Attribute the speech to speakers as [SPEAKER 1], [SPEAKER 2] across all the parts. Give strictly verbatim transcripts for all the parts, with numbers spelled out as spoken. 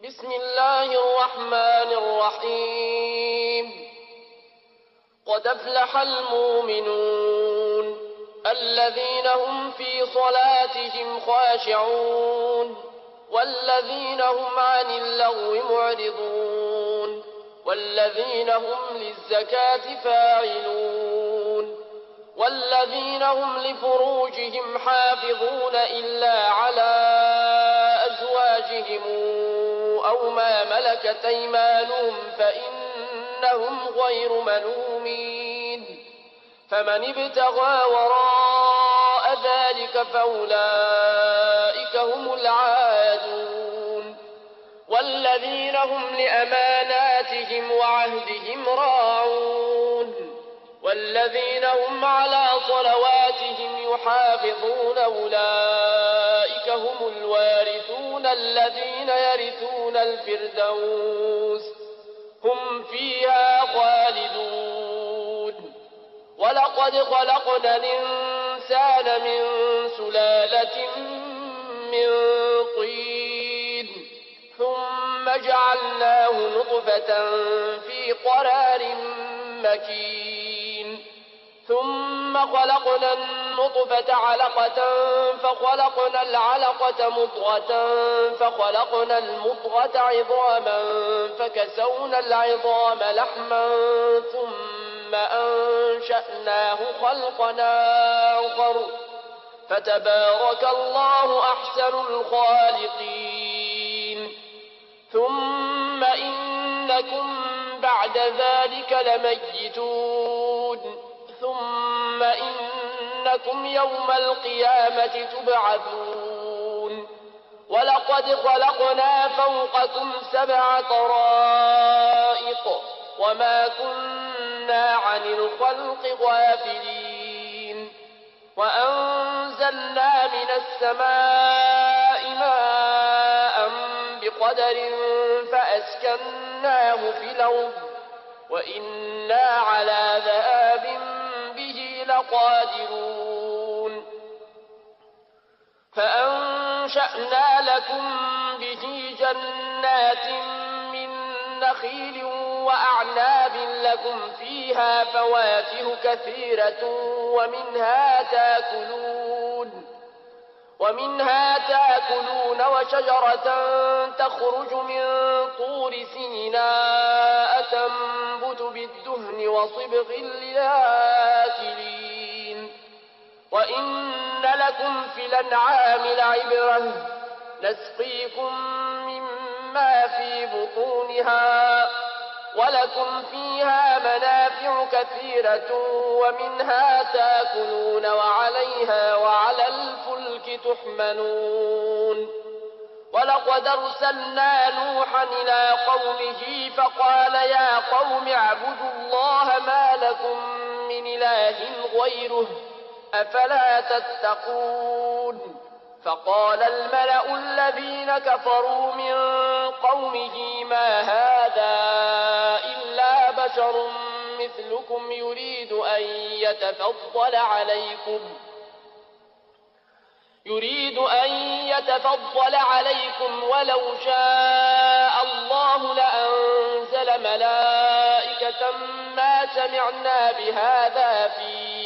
[SPEAKER 1] بسم الله الرحمن الرحيم قد أفلح المؤمنون الذين هم في صلاتهم خاشعون والذين هم عن اللغو معرضون والذين هم للزكاة فاعلون والذين هم لفروجهم حافظون إلا على أزواجهم أو ما ملكت أيمانهم فإنهم غير ملومين فمن ابتغى وراء ذلك فأولئك هم العادون والذين هم لأماناتهم وعهدهم راعون والذين هم على صلواتهم يحافظون أولئك هم الوارثون الذين يرثون الفردوس هم فيها خالدون ولقد خلقنا الإنسان من سلالة من طين ثم جعلناه نطفة في قرار مكين ثم خلقنا النطفة علقة فخلقنا العلقة مضغة فخلقنا المضغة عظاما فكسونا العظام لحما ثم أنشأناه خلقنا آخر فتبارك الله أحسن الخالقين ثم إنكم بعد ذلك لميتون ثم إنكم يوم القيامة تبعثون ولقد خلقنا فوقكم سبع طرائق وما كنا عن الخلق غافلين وأنزلنا من السماء ماء بقدر فأسكناه في الأرض وإنا على ذهاب به لقادرون فأنشأنا لكم به جنات من نخيل وأعناب لكم فيها فواكه كثيرة ومنها تاكلون ومنها تاكلون وشجرة تخرج من طور سيناء تنبت بالدهن وصبغ للآكلين وإن لكم في الأنعام لعبرة نسقيكم مما في بطونها ولكم فيها منافع كثيرة ومنها تاكلون وعليها وعلى الفلك تحملون ولقد أرسلنا نوحا إلى قومه فقال يا قوم اعبدوا الله ما لكم من إله غيره أفلا تتقون فقال الملأ الذين كفروا من قومه ما هذا إلا بشر مثلكم يريد أن يتفضل عليكم يريد أن يتفضل عليكم ولو شاء الله لأنزل ملائكة ما سمعنا بهذا في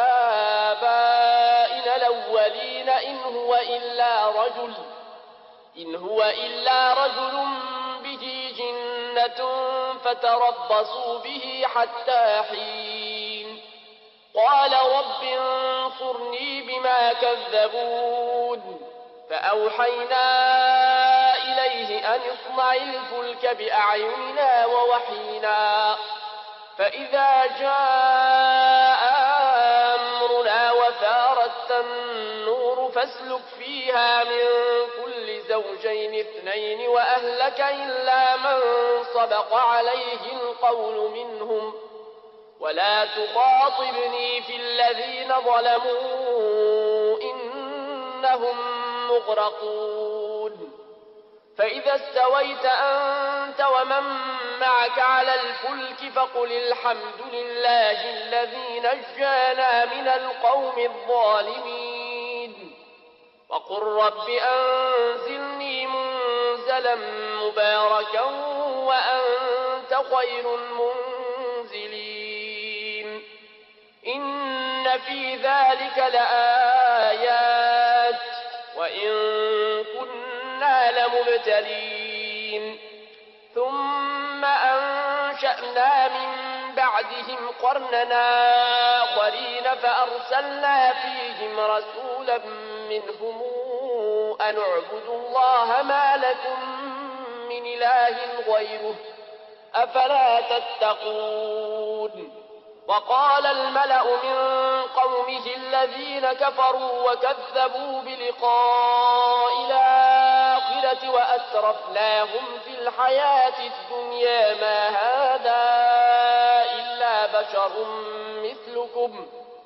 [SPEAKER 1] آبائنا الأولين إن هو إلا رجل إن هو إلا رجل به جنة فتربصوا به حتى حين قال رب انصرني بما كذبون فأوحينا إليه أن اصنع الفلك بأعيننا ووحينا فإذا جاء أمرنا وفارت النور فاسلك فيها من كل زوجين اثنين وأهلك إلا من سبق عليه القول منهم ولا تخاطبني في الذين ظلموا إنهم مغرقون فإذا استويت أنت ومن معك على الفلك فقل الحمد لله الذي نجانا من القوم الظالمين وقل رب أنزلني منزلا منزلا مباركا وأنت خير المنزلين إن في ذلك لآيات وإن كنا لمبتلين ثم أنشأنا من بعدهم قرننا آخرين فأرسلنا فيهم رسولا منهم أن اعبدوا الله ما لكم من إله غيره أفلا تتقون وقال الملأ من قومه الذين كفروا وكذبوا بلقاء الآخرة وأترفناهم في الحياة الدنيا ما هذا إلا بشر مثلكم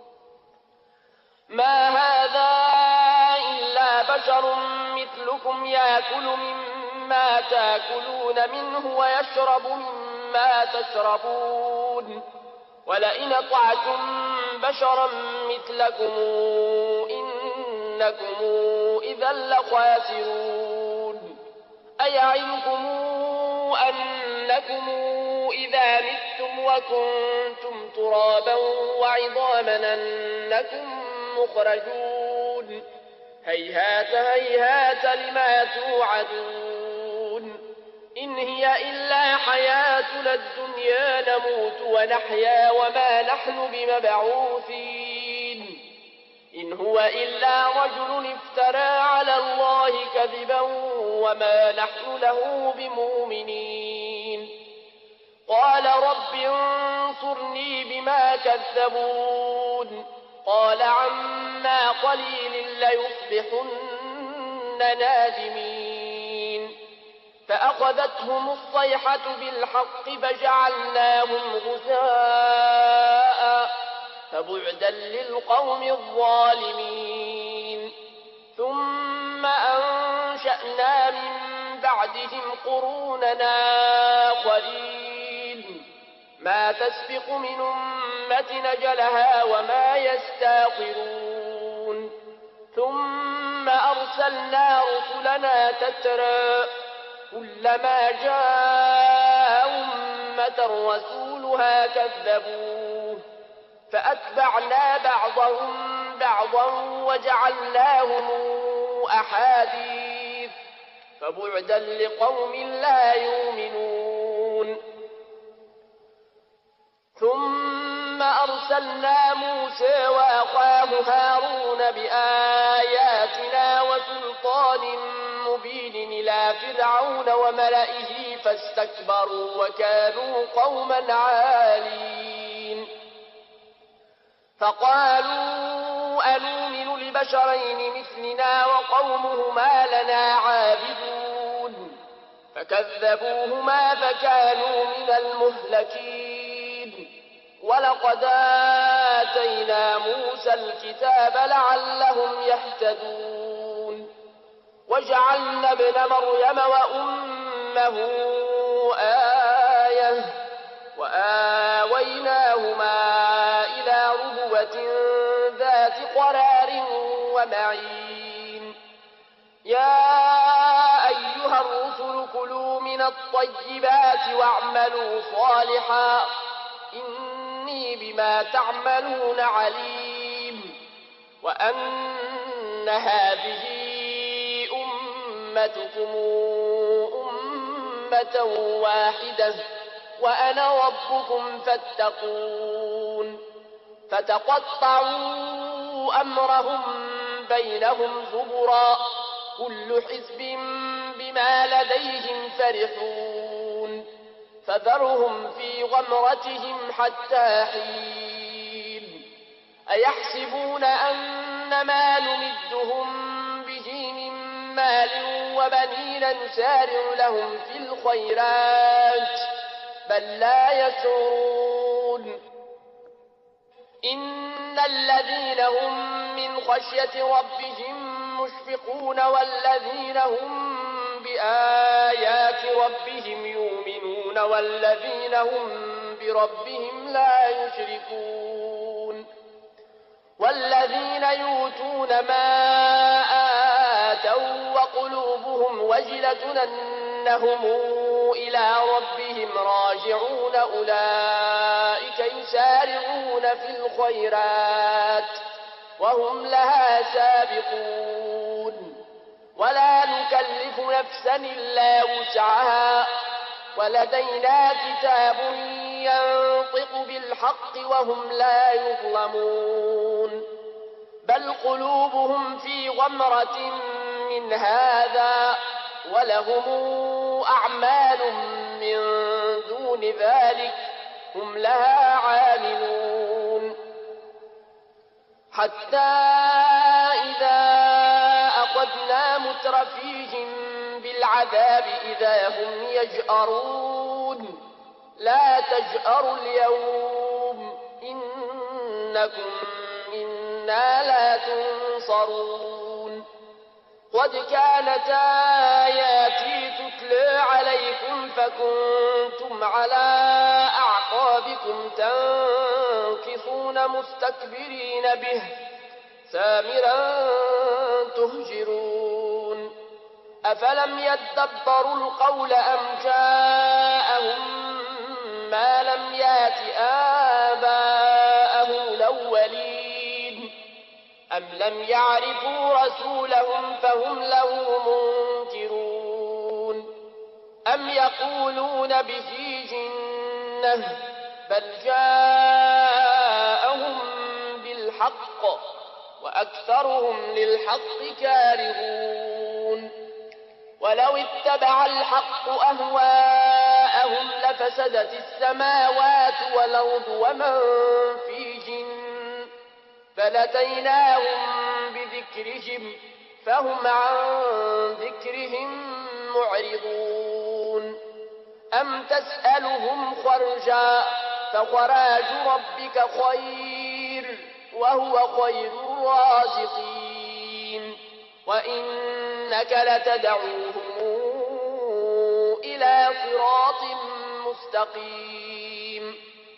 [SPEAKER 1] ما هذا إلا بشر مثلكم يأكل مما تأكلون منه ويشرب مما تشربون ولئن أطعتم بشرا مثلكم إنكم إذا لخاسرون أيعظكم أنكم إذا متم وكنتم ترابا وعظاما أنكم مخرجون هيهات هيهات لما توعدون إن هي إلا حياتنا الدنيا نموت ونحيا وما نحن بمبعوثين إن هو إلا رجل افترى على الله كذبا وما نحن له بمؤمنين قال رب انصرني بما كذبون قال عما قليل ليصبحن نادمين فأخذتهم الصيحة بالحق فجعلناهم غثاء فبعدا للقوم الظالمين ثم أنشأنا من بعدهم قروننا آخرين ما تسبق من أمة أجلها وما يستأخرون ثم أرسلنا رسلنا تترى كلما جاء أمة رسولها كذبوه فأتبعنا بعضهم بعضا وجعلناهم أحاديث فبعدا لقوم لا يؤمنون ثم أرسلنا موسى وأخاه هارون بآياتنا وسلطان مبين إلى فرعون وملئه فاستكبروا وكانوا قوما عالين فقالوا أنؤمن لبشرين مثلنا وقومهما لنا عابدون فكذبوهما فكانوا من المهلكين ولقد آتينا موسى الكتاب لعلهم يهتدون وجعلنا ابن مريم وأمه آية وآويناهما إلى ربوة ذات قرار ومعين يا أيها الرسل كلوا من الطيبات واعملوا صالحا إني بما تعملون عليم وأن هذه أمتكم أمة واحدة وأنا ربكم فاتقون فتقطعوا أمرهم بينهم زبرا كل حزب بما لديهم فرحون فذرهم في غمرتهم حتى حين أيحسبون أن ما نمدهم به من مال وبنين نسارع لهم في الخيرات بل لا يشعرون إن الذين هم من خشية ربهم مشفقون والذين هم بآيات ربهم يؤمنون والذين هم بربهم لا يشركون والذين يؤتون ما آتوا وقلوبهم وجلة أنهم إلى ربهم راجعون أولئك يسارعون في الخيرات وهم لها سابقون ولا نكلف نفسا إلا وسعها ولدينا كتاب ينطق بالحق وهم لا يظلمون بل قلوبهم في غمرة من هذا ولهم أعمال من دون ذلك هم لها عاملون حتى إذا أخذنا مترفيهم بالعذاب إذا هم يجأرون لا تجأروا اليوم إنكم منا لا تنصرون قد كانت آياتي تتلى عليكم فكنتم على أعقابكم تنكصون مستكبرين به سامرا تهجرون أفلم يدبروا القول أم جاءهم ما لم يات آباءهم الأولين أم لم يعرفوا رسولهم فهم له منكرون أم يقولون به جنة بل جاءهم بالحق وأكثرهم للحق كارهون ولو اتبع الحق أهواءهم لفسدت السماوات والأرض ومن فيهن فلتيناهم بذكرهم فهم عن ذكرهم معرضون أم تسألهم خرجا فخراج ربك خير وهو خير الرازقين وإنك لتدعوهم إلى صراط مستقيم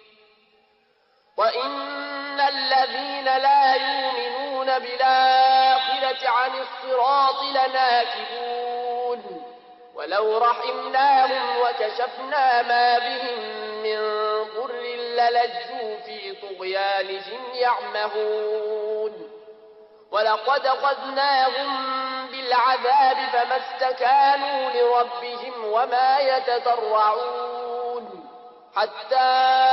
[SPEAKER 1] وإن الذين لا يؤمنون بالآخرة عن الصراط لناكبون ولو رحمناهم وكشفنا ما بهم من ضر للجوا في طغيانهم يعمهون ولقد أخذناهم بالعذاب فما استكانوا لربهم وما يتضرعون حتى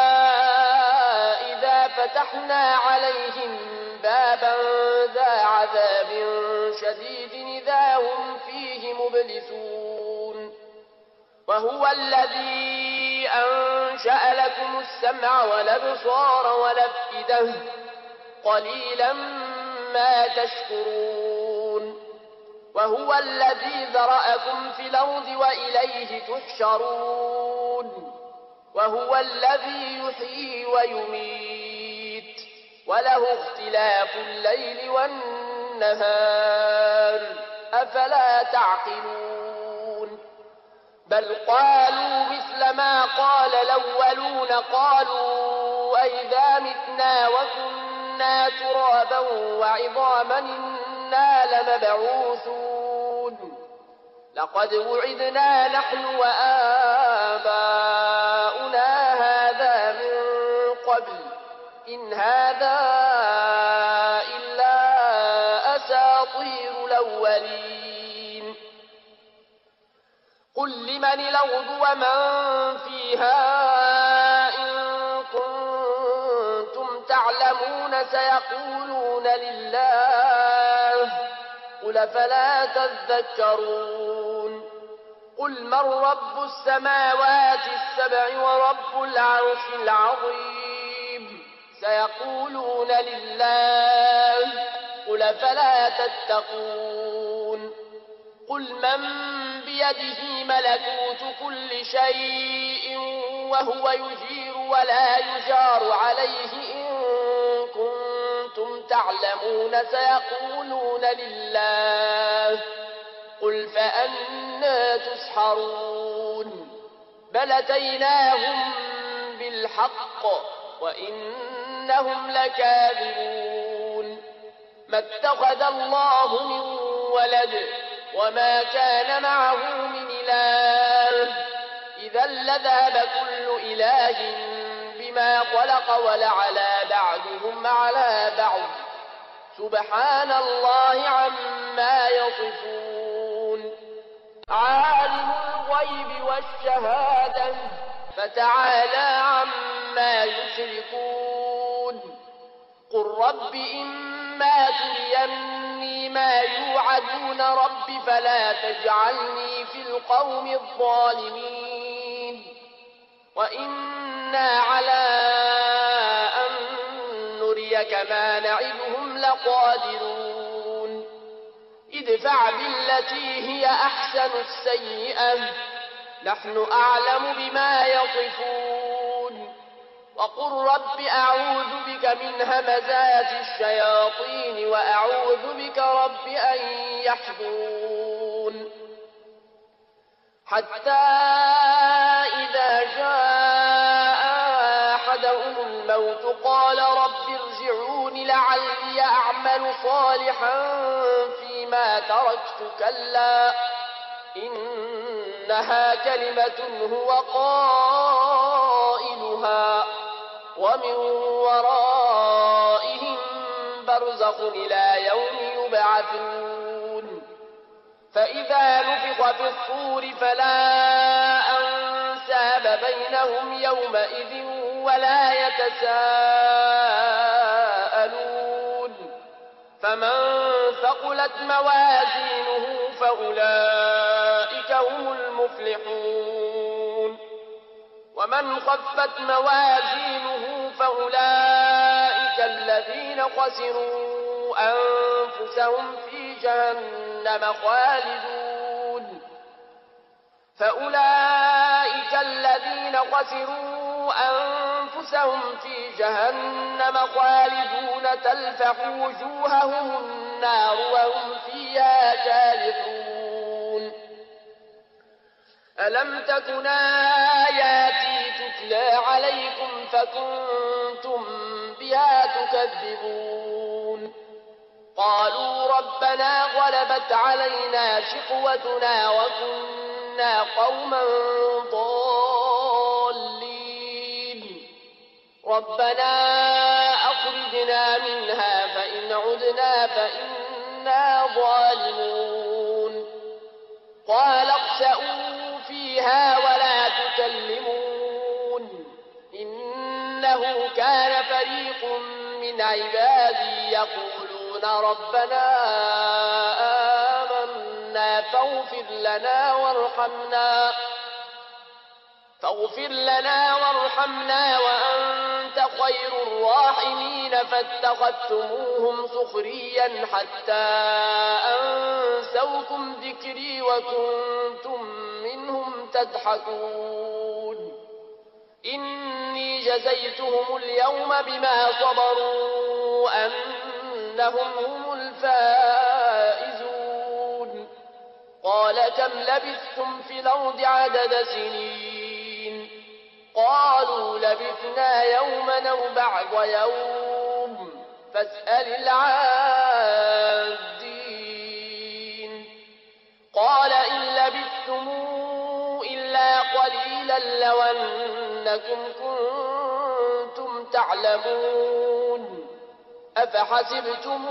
[SPEAKER 1] إذا فتحنا عليهم بابا ذا عذاب شديد إذا هم فيه مبلسون وهو الذي أنشأ لكم السمع والأبصار والأفئدة قليلا ما تشكرون وهو الذي ذرأكم في الأرض وإليه تحشرون وهو الذي يحيي ويميت وله اختلاف الليل والنهار أفلا تعقلون بل قالوا مثل ما قال الأولون قالوا أئذا متنا وكنا ترابا وعظاما إنا لمبعوثون لقد وعدنا نحن وآباؤنا هذا من قبل إن هذا إلا أساطير الأولين قل لمن الأرض ومن فيها إن كنتم تعلمون سيقولون لله قل فلا تذكرون قل من رب السماوات السبع ورب العرش العظيم سيقولون لله قل فلا تتقون قل من بيده ملكوت كل شيء وهو يجير ولا يجار عليه إن كنتم تعلمون سيقولون لله قل فأنى تسحرون بل أتيناهم بالحق وإنهم لكاذبون ما اتخذ الله من ولد وما كان معه من إله إذا لذهب كل إله بما خلق ولعلى بعضهم على بعض سبحان الله عما يصفون عالم الغيب والشهادة فتعالى عما يشركون قل رب إما تريني ما يوعدون رب فلا تجعلني في القوم الظالمين وإنا على أن نريك ما نعدهم لقادرون ادفع بالتي هي أحسن السيئة نحن أعلم بما يصفون وقل رب أعوذ بك من همزات الشياطين وأعوذ بك رب أن يحضرون حتى إذا جاء أحدهم الموت قال رب ارجعون لعلي أعمل صالحا فيما تركت كلا إنها كلمة هو قائلها ومن ورائهم برزخ إلى يوم يبعثون فإذا نفخ في الصور فلا أنساب بينهم يومئذ ولا يتساءلون فمن ثقلت موازينه فأولئك هم المفلحون ومن خفت موازينه فأولئك الذين خسروا أنفسهم في جهنم خالدون فأولئك الذين خسروا أنفسهم في جهنم خالدون تلفح وجوههم النار وهم فيها كالحون ألم تكن آياتي تتلى عليكم فكنتم بها تكذبون قالوا ربنا غلبت علينا شقوتنا وكنا قوما ضالين ربنا أخرجنا منها فإن عدنا فإنا ظالمون قال اخسئوا فيها ولا تكلمون إنه كان فريق من عبادي يقولون ربنا آمنا فاغفر لنا وارحمنا فاغفر لنا وارحمنا وأنت خير الراحمين فاتخذتموهم سخريا حتى أنسوكم ذكري وكنتم منهم تضحكون إني جزيتهم اليوم بما صبروا أنهم هم الفائزون قال كم لبثتم في الأرض عدد سنين قالوا لبثنا يوما أو بعض يوم فاسأل العادين قال إن لبثتم إلا قليلا لو أنكم كنتم تعلمون أفحسبتم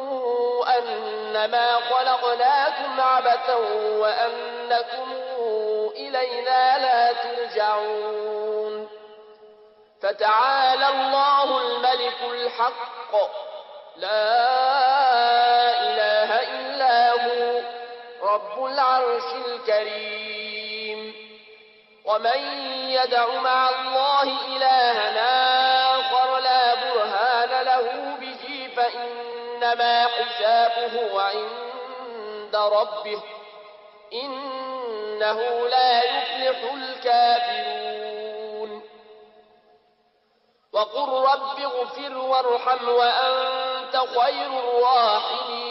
[SPEAKER 1] أنما خلقناكم عبثا وأنكم إلينا لا ترجعون فتعالى الله الملك الحق لا إله إلا هو رب العرش الكريم ومن يدع مع الله إلهنا آخر لا برهان له به فإنما حسابه عند ربه إنه لا يفلح الكافرون وقل رب اغفر وارحم وأنت خير الراحمين